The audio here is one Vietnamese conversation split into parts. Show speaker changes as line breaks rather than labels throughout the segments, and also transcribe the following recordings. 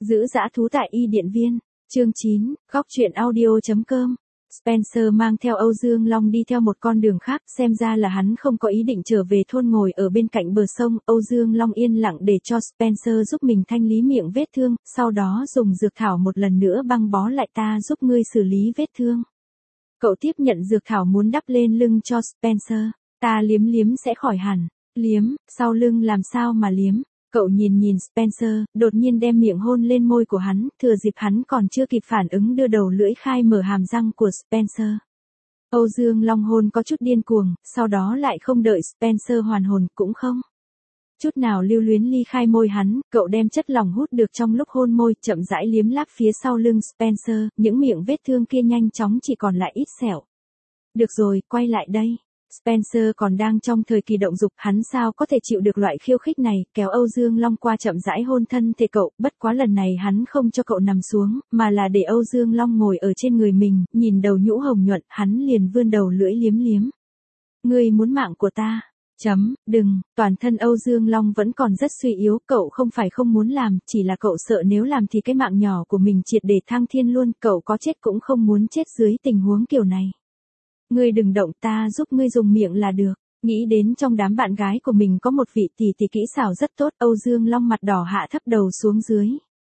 Giữ dã thú tại Y Điện Viên. Chương 9, góc truyện audio.com. Spencer mang theo Âu Dương Long đi theo một con đường khác, xem ra là hắn không có ý định trở về thôn ngồi ở bên cạnh bờ sông. Âu Dương Long yên lặng để cho Spencer giúp mình thanh lý miệng vết thương, sau đó dùng dược thảo một lần nữa băng bó lại. Ta giúp ngươi xử lý vết thương. Cậu tiếp nhận dược thảo muốn đắp lên lưng cho Spencer. Ta liếm liếm sẽ khỏi hẳn. Liếm, sau lưng làm sao mà liếm? Cậu nhìn Spencer, đột nhiên đem miệng hôn lên môi của hắn, thừa dịp hắn còn chưa kịp phản ứng đưa đầu lưỡi khai mở hàm răng của Spencer. Âu Dương Long hôn có chút điên cuồng, sau đó lại không đợi Spencer hoàn hồn, cũng không chút nào lưu luyến ly khai môi hắn, cậu đem chất lỏng hút được trong lúc hôn môi, chậm rãi liếm láp phía sau lưng Spencer, những miệng vết thương kia nhanh chóng chỉ còn lại ít sẹo. Được rồi, quay lại đây. Spencer còn đang trong thời kỳ động dục, hắn sao có thể chịu được loại khiêu khích này, kéo Âu Dương Long qua chậm rãi hôn thân thể cậu, bất quá lần này hắn không cho cậu nằm xuống, mà là để Âu Dương Long ngồi ở trên người mình, nhìn đầu nhũ hồng nhuận, hắn liền vươn đầu lưỡi liếm liếm. Ngươi muốn mạng của ta? Đừng, toàn thân Âu Dương Long vẫn còn rất suy yếu, cậu không phải không muốn làm, chỉ là cậu sợ nếu làm thì cái mạng nhỏ của mình triệt để thăng thiên luôn, cậu có chết cũng không muốn chết dưới tình huống kiểu này. Ngươi đừng động, ta giúp ngươi dùng miệng là được. Nghĩ đến trong đám bạn gái của mình có một vị tỷ tỷ kỹ xảo rất tốt, Âu Dương Long mặt đỏ hạ thấp đầu xuống dưới.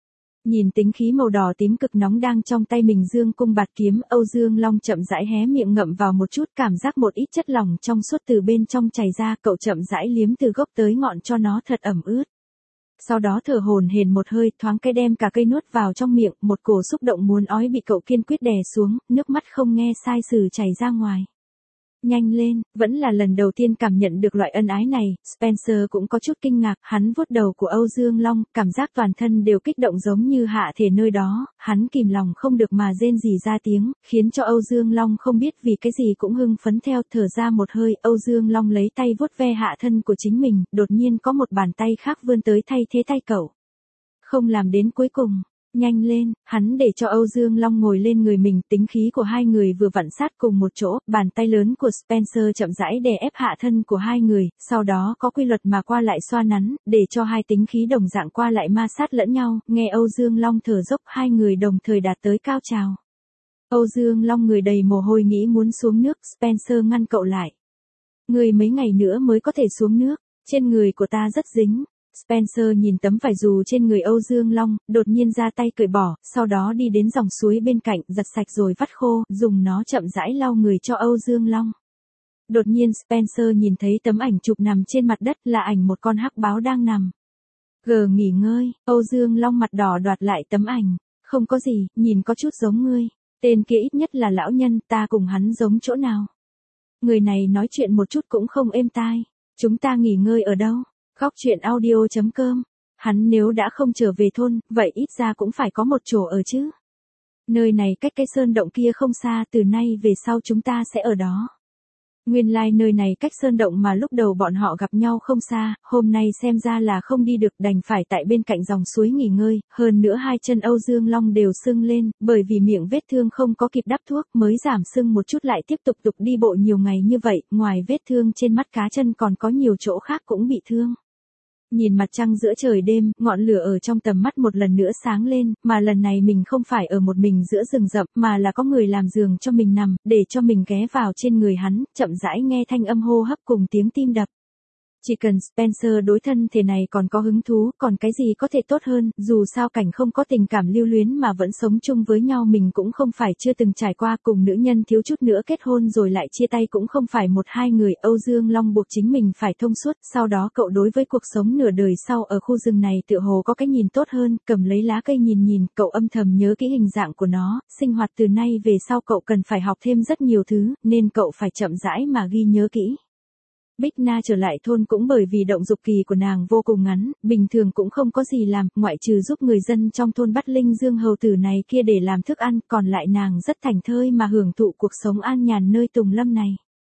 Nhìn tính khí màu đỏ tím cực nóng đang trong tay mình dương cung bạt kiếm, Âu Dương Long chậm rãi hé miệng ngậm vào một chút, cảm giác một ít chất lỏng trong suốt từ bên trong chảy ra, cậu chậm rãi liếm từ gốc tới ngọn cho nó thật ẩm ướt. Sau đó thở hổn hển một hơi, thoáng cái đem cả cây nuốt vào trong miệng, một cổ xúc động muốn ói bị cậu kiên quyết đè xuống, nước mắt không nghe sai sử chảy ra ngoài. Nhanh lên, vẫn là lần đầu tiên cảm nhận được loại ân ái này, Spencer cũng có chút kinh ngạc, hắn vuốt đầu của Âu Dương Long, cảm giác toàn thân đều kích động giống như hạ thể nơi đó, hắn kìm lòng không được mà rên rỉ ra tiếng, khiến cho Âu Dương Long không biết vì cái gì cũng hưng phấn theo, thở ra một hơi, Âu Dương Long lấy tay vuốt ve hạ thân của chính mình, đột nhiên có một bàn tay khác vươn tới thay thế tay cậu. Không làm đến cuối cùng. Nhanh lên, hắn để cho Âu Dương Long ngồi lên người mình, tính khí của hai người vừa vặn sát cùng một chỗ, bàn tay lớn của Spencer chậm rãi đè ép hạ thân của hai người, sau đó có quy luật mà qua lại xoa nắn, để cho hai tính khí đồng dạng qua lại ma sát lẫn nhau, nghe Âu Dương Long thở dốc, hai người đồng thời đạt tới cao trào. Âu Dương Long người đầy mồ hôi nghĩ muốn xuống nước, Spencer ngăn cậu lại. Người mấy ngày nữa mới có thể xuống nước, trên người của ta rất dính. Spencer nhìn tấm vải dù trên người Âu Dương Long, đột nhiên ra tay cởi bỏ, sau đó đi đến dòng suối bên cạnh, giặt sạch rồi vắt khô, dùng nó chậm rãi lau người cho Âu Dương Long. Đột nhiên Spencer nhìn thấy tấm ảnh chụp nằm trên mặt đất, là ảnh một con hắc báo đang nằm. Nghỉ ngơi, Âu Dương Long mặt đỏ đoạt lại tấm ảnh. Không có gì, nhìn có chút giống ngươi. Tên kia ít nhất là lão nhân, ta cùng hắn giống chỗ nào? Người này nói chuyện một chút cũng không êm tai. Chúng ta nghỉ ngơi ở đâu? Góc truyện audio.com. Hắn nếu đã không trở về thôn, vậy ít ra cũng phải có một chỗ ở chứ. Nơi này cách cái sơn động kia không xa, từ nay về sau chúng ta sẽ ở đó. Nguyên lai nơi này cách sơn động mà lúc đầu bọn họ gặp nhau không xa, hôm nay xem ra là không đi được, đành phải tại bên cạnh dòng suối nghỉ ngơi, hơn nữa hai chân Âu Dương Long đều sưng lên, bởi vì miệng vết thương không có kịp đắp thuốc mới giảm sưng một chút, lại tiếp tục đi bộ nhiều ngày như vậy, ngoài vết thương trên mắt cá chân còn có nhiều chỗ khác cũng bị thương. Nhìn mặt trăng giữa trời đêm, ngọn lửa ở trong tầm mắt một lần nữa sáng lên, mà lần này mình không phải ở một mình giữa rừng rậm, mà là có người làm giường cho mình nằm, để cho mình ghé vào trên người hắn, chậm rãi nghe thanh âm hô hấp cùng tiếng tim đập. Chỉ cần Spencer đối thân thể này còn có hứng thú, còn cái gì có thể tốt hơn, dù sao cảnh không có tình cảm lưu luyến mà vẫn sống chung với nhau mình cũng không phải chưa từng trải qua, cùng nữ nhân thiếu chút nữa kết hôn rồi lại chia tay cũng không phải một hai người. Âu Dương Long buộc chính mình phải thông suốt, sau đó cậu đối với cuộc sống nửa đời sau ở khu rừng này tựa hồ có cái nhìn tốt hơn, cầm lấy lá cây nhìn, cậu âm thầm nhớ kỹ hình dạng của nó, sinh hoạt từ nay về sau cậu cần phải học thêm rất nhiều thứ, nên cậu phải chậm rãi mà ghi nhớ kỹ. Bích Na trở lại thôn cũng bởi vì động dục kỳ của nàng vô cùng ngắn, bình thường cũng không có gì làm, ngoại trừ giúp người dân trong thôn bắt linh dương hầu tử này kia để làm thức ăn, còn lại nàng rất thảnh thơi mà hưởng thụ cuộc sống an nhàn nơi tùng lâm này.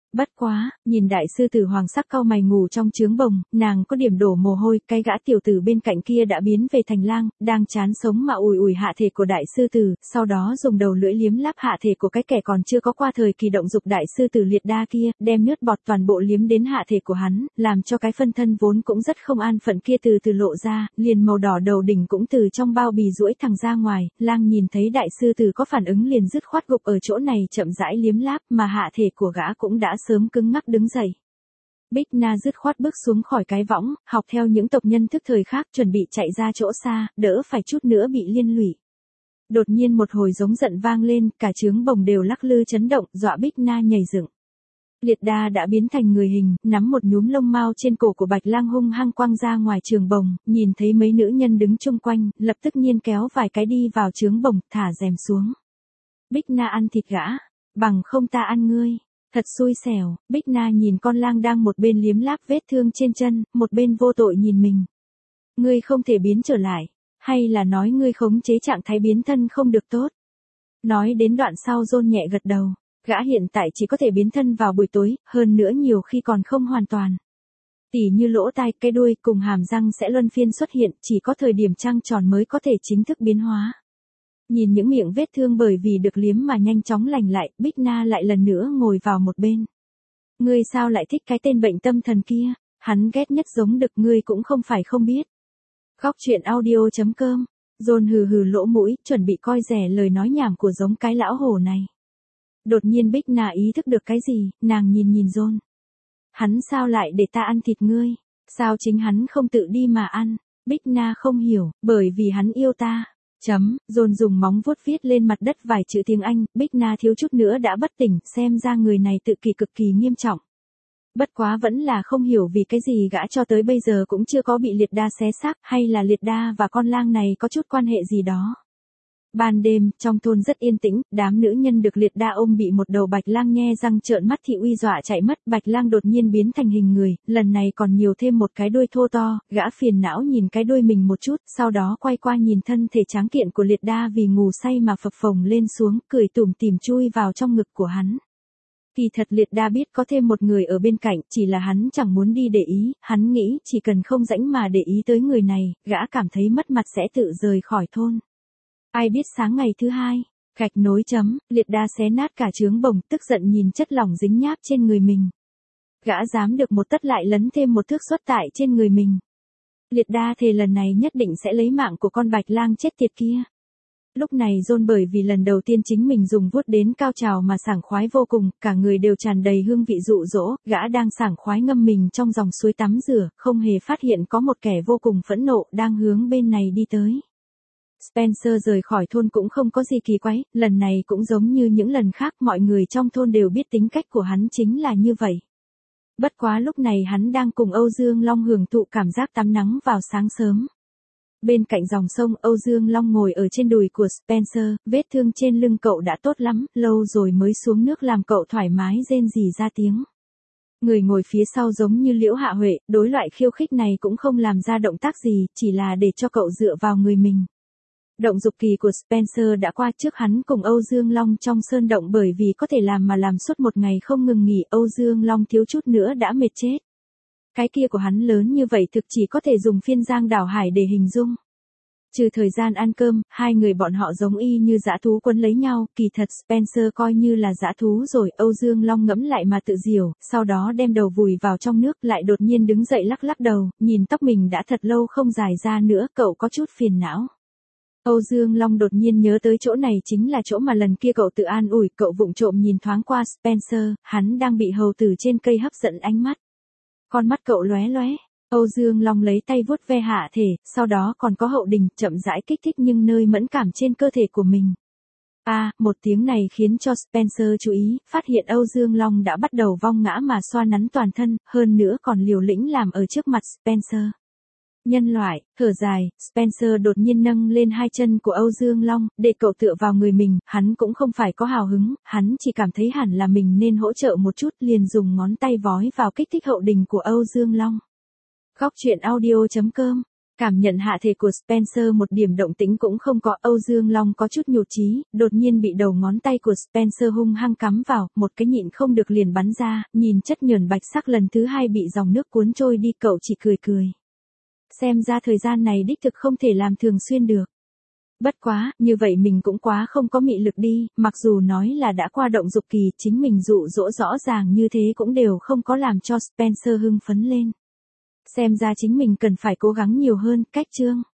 Bất quá, nhìn đại sư tử hoàng sắc cau mày ngủ trong trướng bồng, nàng có điểm đổ mồ hôi, cái gã tiểu tử bên cạnh kia đã biến về thành lang, đang chán sống mà ủi ủi hạ thể của đại sư tử, sau đó dùng đầu lưỡi liếm láp hạ thể của cái kẻ còn chưa có qua thời kỳ động dục đại sư tử liệt đa kia, đem nước bọt toàn bộ liếm đến hạ thể của hắn, làm cho cái phân thân vốn cũng rất không an phận kia từ từ lộ ra, liền màu đỏ đầu đỉnh cũng từ trong bao bì duỗi thẳng ra ngoài, lang nhìn thấy đại sư tử có phản ứng liền dứt khoát gục ở chỗ này chậm rãi liếm láp, mà hạ thể của gã cũng đã sớm cứng ngắc đứng dậy. Bích Na dứt khoát bước xuống khỏi cái võng, học theo những tộc nhân thức thời khác chuẩn bị chạy ra chỗ xa, đỡ phải chút nữa bị liên lụy. Đột nhiên một hồi giống giận vang lên, cả trướng bồng đều lắc lư chấn động, dọa Bích Na nhảy dựng. Liệt đa đã biến thành người hình, nắm một nhúm lông mao trên cổ của Bạch Lang hung hăng quăng ra ngoài trường bồng, nhìn thấy mấy nữ nhân đứng chung quanh, lập tức nhiên kéo vài cái đi vào trướng bồng, thả rèm xuống. Bích Na ăn thịt gã, bằng không ta ăn ngươi. Thật xui xẻo, Bích Na nhìn con lang đang một bên liếm láp vết thương trên chân, một bên vô tội nhìn mình. Ngươi không thể biến trở lại, hay là nói ngươi khống chế trạng thái biến thân không được tốt? Nói đến đoạn sau John nhẹ gật đầu, gã hiện tại chỉ có thể biến thân vào buổi tối, hơn nữa nhiều khi còn không hoàn toàn. Tỉ như lỗ tai, cái đuôi cùng hàm răng sẽ luân phiên xuất hiện, chỉ có thời điểm trăng tròn mới có thể chính thức biến hóa. Nhìn những miệng vết thương bởi vì được liếm mà nhanh chóng lành lại, Bích Na lại lần nữa ngồi vào một bên. Ngươi sao lại thích cái tên bệnh tâm thần kia, hắn ghét nhất giống đực ngươi cũng không phải không biết. Góc truyện audio.com, John hừ hừ lỗ mũi, chuẩn bị coi rẻ lời nói nhảm của giống cái lão hổ này. Đột nhiên Bích Na ý thức được cái gì, nàng nhìn John. Hắn sao lại để ta ăn thịt ngươi, sao chính hắn không tự đi mà ăn, Bích Na không hiểu, bởi vì hắn yêu ta. John dùng móng vuốt viết lên mặt đất vài chữ tiếng Anh, Bích Na thiếu chút nữa đã bất tỉnh, xem ra người này tự kỷ cực kỳ nghiêm trọng. Bất quá vẫn là không hiểu vì cái gì gã cho tới bây giờ cũng chưa có bị liệt đa xé xác, hay là liệt đa và con lang này có chút quan hệ gì đó. Ban đêm, trong thôn rất yên tĩnh, đám nữ nhân được liệt đa ôm bị một đầu bạch lang nhe răng trợn mắt thị uy dọa chạy mất, bạch lang đột nhiên biến thành hình người, lần này còn nhiều thêm một cái đuôi thô to, gã phiền não nhìn cái đuôi mình một chút, sau đó quay qua nhìn thân thể tráng kiện của liệt đa vì ngủ say mà phập phồng lên xuống, cười tủm tỉm chui vào trong ngực của hắn. Kỳ thật liệt đa biết có thêm một người ở bên cạnh, chỉ là hắn chẳng muốn đi để ý, hắn nghĩ chỉ cần không rãnh mà để ý tới người này, gã cảm thấy mất mặt sẽ tự rời khỏi thôn. Ai biết sáng ngày thứ hai, gạch nối chấm, liệt đa xé nát cả trướng bồng, tức giận nhìn chất lỏng dính nháp trên người mình. Gã dám được một tấc lại lấn thêm một thước xuất tại trên người mình. Liệt đa thề lần này nhất định sẽ lấy mạng của con bạch lang chết tiệt kia. Lúc này John bởi vì lần đầu tiên chính mình dùng vuốt đến cao trào mà sảng khoái vô cùng, cả người đều tràn đầy hương vị dụ dỗ, gã đang sảng khoái ngâm mình trong dòng suối tắm rửa, không hề phát hiện có một kẻ vô cùng phẫn nộ đang hướng bên này đi tới. Spencer rời khỏi thôn cũng không có gì kỳ quái, lần này cũng giống như những lần khác, mọi người trong thôn đều biết tính cách của hắn chính là như vậy. Bất quá lúc này hắn đang cùng Âu Dương Long hưởng thụ cảm giác tắm nắng vào sáng sớm. Bên cạnh dòng sông, Âu Dương Long ngồi ở trên đùi của Spencer, vết thương trên lưng cậu đã tốt lắm, lâu rồi mới xuống nước làm cậu thoải mái rên rỉ ra tiếng. Người ngồi phía sau giống như Liễu Hạ Huệ, đối loại khiêu khích này cũng không làm ra động tác gì, chỉ là để cho cậu dựa vào người mình. Động dục kỳ của Spencer đã qua, trước hắn cùng Âu Dương Long trong sơn động bởi vì có thể làm mà làm suốt một ngày không ngừng nghỉ, Âu Dương Long thiếu chút nữa đã mệt chết. Cái kia của hắn lớn như vậy thực chỉ có thể dùng phiên giang đảo hải để hình dung. Trừ thời gian ăn cơm, hai người bọn họ giống y như dã thú quấn lấy nhau, kỳ thật Spencer coi như là dã thú rồi, Âu Dương Long ngẫm lại mà tự diều, sau đó đem đầu vùi vào trong nước, lại đột nhiên đứng dậy lắc lắc đầu, nhìn tóc mình đã thật lâu không dài ra nữa, cậu có chút phiền não. Âu Dương Long đột nhiên nhớ tới chỗ này chính là chỗ mà lần kia cậu tự an ủi, cậu vụng trộm nhìn thoáng qua Spencer, hắn đang bị hầu tử trên cây hấp dẫn ánh mắt. Con mắt cậu lóe lóe, Âu Dương Long lấy tay vuốt ve hạ thể, sau đó còn có hậu đình, chậm rãi kích thích nhưng nơi mẫn cảm trên cơ thể của mình. Một tiếng này khiến cho Spencer chú ý, phát hiện Âu Dương Long đã bắt đầu vong ngã mà xoa nắn toàn thân, hơn nữa còn liều lĩnh làm ở trước mặt Spencer. Nhân loại, thở dài, Spencer đột nhiên nâng lên hai chân của Âu Dương Long, để cậu tựa vào người mình, hắn cũng không phải có hào hứng, hắn chỉ cảm thấy hẳn là mình nên hỗ trợ một chút, liền dùng ngón tay vói vào kích thích hậu đình của Âu Dương Long. Góc truyện audio.com Cảm nhận hạ thể của Spencer một điểm động tĩnh cũng không có, Âu Dương Long có chút nhụt chí, đột nhiên bị đầu ngón tay của Spencer hung hăng cắm vào, một cái nhịn không được liền bắn ra, nhìn chất nhờn bạch sắc lần thứ hai bị dòng nước cuốn trôi đi, cậu chỉ cười cười. Xem ra thời gian này đích thực không thể làm thường xuyên được. Bất quá, như vậy mình cũng quá không có mị lực đi, mặc dù nói là đã qua động dục kỳ, chính mình dụ dỗ rõ ràng như thế cũng đều không có làm cho Spencer hưng phấn lên. Xem ra chính mình cần phải cố gắng nhiều hơn, cách chương.